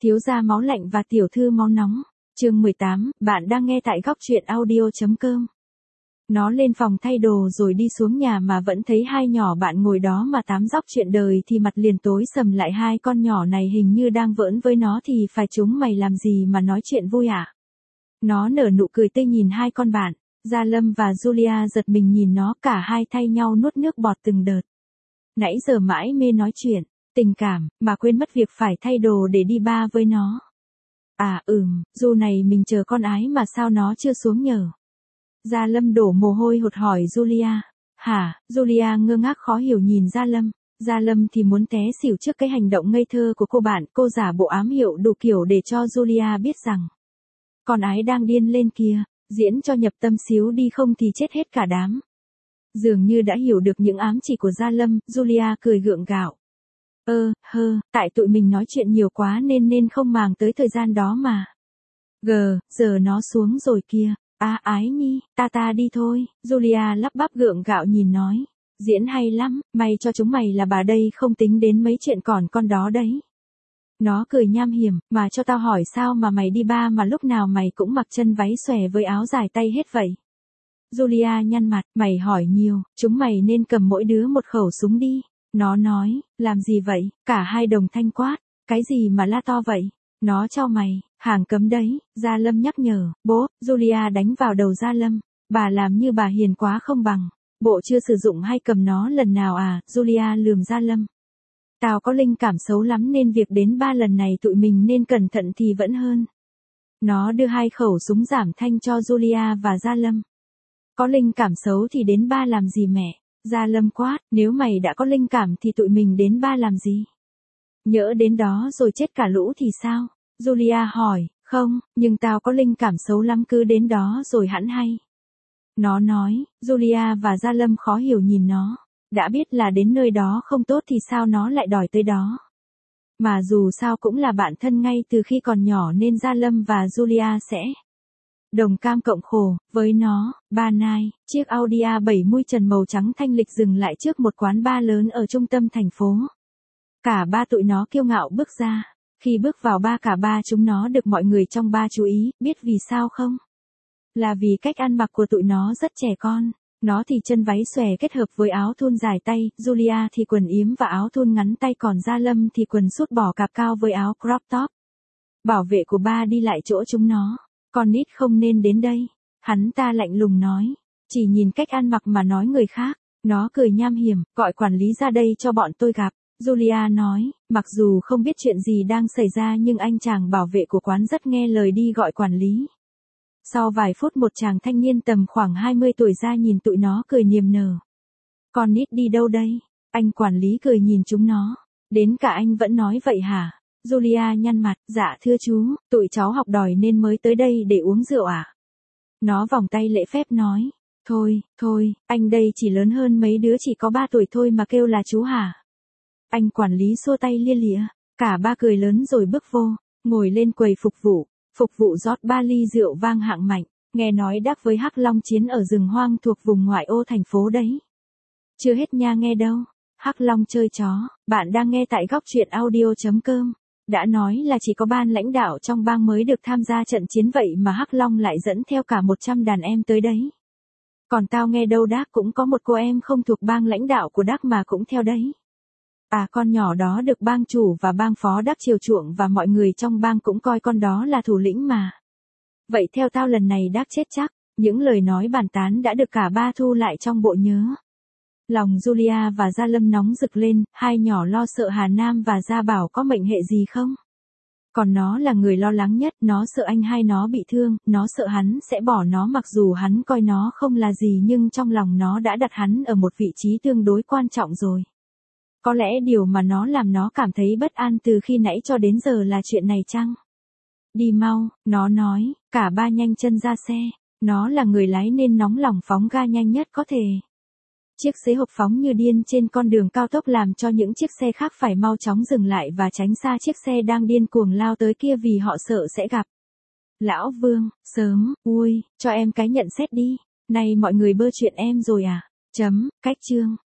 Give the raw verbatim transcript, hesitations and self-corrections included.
Thiếu gia máu lạnh và tiểu thư máu nóng. Chương mười tám, bạn đang nghe tại góc truyện audio.com. Nó lên phòng thay đồ rồi đi xuống nhà mà vẫn thấy hai nhỏ bạn ngồi đó mà tám dóc chuyện đời thì mặt liền tối sầm lại. Hai con nhỏ này hình như đang vỡn với nó thì phải, chúng mày làm gì mà nói chuyện vui à? Nó nở nụ cười tươi nhìn hai con bạn. Gia Lâm và Julia giật mình nhìn nó, cả hai thay nhau nuốt nước bọt từng đợt. Nãy giờ mãi mê nói chuyện tình cảm, mà quên mất việc phải thay đồ để đi ba với nó. À ừm, dù này mình chờ con ái mà sao nó chưa xuống nhờ. Gia Lâm đổ mồ hôi hột hỏi Julia. Hả? Julia ngơ ngác khó hiểu nhìn Gia Lâm. Gia Lâm thì muốn té xỉu trước cái hành động ngây thơ của cô bạn. Cô giả bộ ám hiệu đủ kiểu để cho Julia biết rằng con ái đang điên lên kìa, diễn cho nhập tâm xíu đi không thì chết hết cả đám. Dường như đã hiểu được những ám chỉ của Gia Lâm, Julia cười gượng gạo. Ơ, hơ, tại tụi mình nói chuyện nhiều quá nên nên không màng tới thời gian đó mà. Gờ, giờ nó xuống rồi kia. À ái nhi, ta ta đi thôi. Julia lắp bắp gượng gạo nhìn nói. Diễn hay lắm, may cho chúng mày là bà đây không tính đến mấy chuyện còn con đó đấy. Nó cười nham hiểm, mà cho tao hỏi sao mà mày đi ba mà lúc nào mày cũng mặc chân váy xòe với áo dài tay hết vậy. Julia nhăn mặt, mày hỏi nhiều, chúng mày nên cầm mỗi đứa một khẩu súng đi. Nó nói, làm gì vậy? Cả hai đồng thanh quát, cái gì mà la to vậy? Nó cho mày, hàng cấm đấy. Gia Lâm nhắc nhở, bố. Julia đánh vào đầu Gia Lâm, bà làm như bà hiền quá không bằng. Bộ chưa sử dụng hay cầm nó lần nào à? Julia lườm Gia Lâm. Tao có linh cảm xấu lắm nên việc đến ba lần này tụi mình nên cẩn thận thì vẫn hơn. Nó đưa hai khẩu súng giảm thanh cho Julia và Gia Lâm. Có linh cảm xấu thì đến ba làm gì mẹ? Gia Lâm quát, nếu mày đã có linh cảm thì tụi mình đến ba làm gì? Nhỡ đến đó rồi chết cả lũ thì sao? Julia hỏi, không, nhưng tao có linh cảm xấu lắm, cứ đến đó rồi hẳn hay. Nó nói. Julia và Gia Lâm khó hiểu nhìn nó. Đã biết là đến nơi đó không tốt thì sao nó lại đòi tới đó? Mà dù sao cũng là bạn thân ngay từ khi còn nhỏ nên Gia Lâm và Julia sẽ đồng cam cộng khổ với nó. Ba nai, chiếc Audi a bảy mui trần màu trắng thanh lịch dừng lại trước một quán bar lớn ở trung tâm thành phố. Cả ba tụi nó kiêu ngạo bước ra. Khi bước vào ba, cả ba chúng nó được mọi người trong ba chú ý, biết vì sao không? Là vì cách ăn mặc của tụi nó rất trẻ con. Nó thì chân váy xòe kết hợp với áo thun dài tay, Julia thì quần yếm và áo thun ngắn tay, còn Gia Lâm thì quần sút bò cạp cao với áo crop top. Bảo vệ của ba đi lại chỗ chúng nó. Con nít không nên đến đây. Hắn ta lạnh lùng nói. Chỉ nhìn cách ăn mặc mà nói người khác. Nó cười nham hiểm, gọi quản lý ra đây cho bọn tôi gặp. Julia nói, mặc dù không biết chuyện gì đang xảy ra nhưng anh chàng bảo vệ của quán rất nghe lời đi gọi quản lý. Sau vài phút một chàng thanh niên tầm khoảng hai mươi tuổi ra nhìn tụi nó cười niềm nở. Con nít đi đâu đây? Anh quản lý cười nhìn chúng nó. Đến cả anh vẫn nói vậy hả? Julia nhăn mặt, dạ thưa chú, tụi cháu học đòi nên mới tới đây để uống rượu à? Nó vòng tay lễ phép nói. Thôi, thôi, anh đây chỉ lớn hơn mấy đứa chỉ có ba tuổi thôi mà kêu là chú hả? Anh quản lý xua tay lia lịa. Cả ba cười lớn rồi bước vô, ngồi lên quầy phục vụ. Phục vụ rót ba ly rượu vang hạng mạnh, nghe nói đắc với Hắc Long chiến ở rừng hoang thuộc vùng ngoại ô thành phố đấy. Chưa hết nha nghe đâu. Hắc Long chơi chó, bạn đang nghe tại góc truyện audio.com. Đã nói là chỉ có ban lãnh đạo trong bang mới được tham gia trận chiến vậy mà Hắc Long lại dẫn theo cả một trăm đàn em tới đấy. Còn tao nghe đâu Đác cũng có một cô em không thuộc bang lãnh đạo của Đác mà cũng theo đấy. À con nhỏ đó được bang chủ và bang phó Đắc chiều chuộng và mọi người trong bang cũng coi con đó là thủ lĩnh mà. Vậy theo tao lần này Đắc chết chắc. Những lời nói bàn tán đã được cả ba thu lại trong bộ nhớ. Lòng Julia và Gia Lâm nóng rực lên, hai nhỏ lo sợ Hà Nam và Gia Bảo có mệnh hệ gì không? Còn nó là người lo lắng nhất, nó sợ anh hai nó bị thương, nó sợ hắn sẽ bỏ nó mặc dù hắn coi nó không là gì nhưng trong lòng nó đã đặt hắn ở một vị trí tương đối quan trọng rồi. Có lẽ điều mà nó làm nó cảm thấy bất an từ khi nãy cho đến giờ là chuyện này chăng? Đi mau, nó nói, cả ba nhanh chân ra xe. Nó là người lái nên nóng lòng phóng ga nhanh nhất có thể. Chiếc xế hộp phóng như điên trên con đường cao tốc làm cho những chiếc xe khác phải mau chóng dừng lại và tránh xa chiếc xe đang điên cuồng lao tới kia vì họ sợ sẽ gặp. Lão Vương, sớm, ui, cho em cái nhận xét đi. Này mọi người bơ chuyện em rồi à? Chấm, cách chương.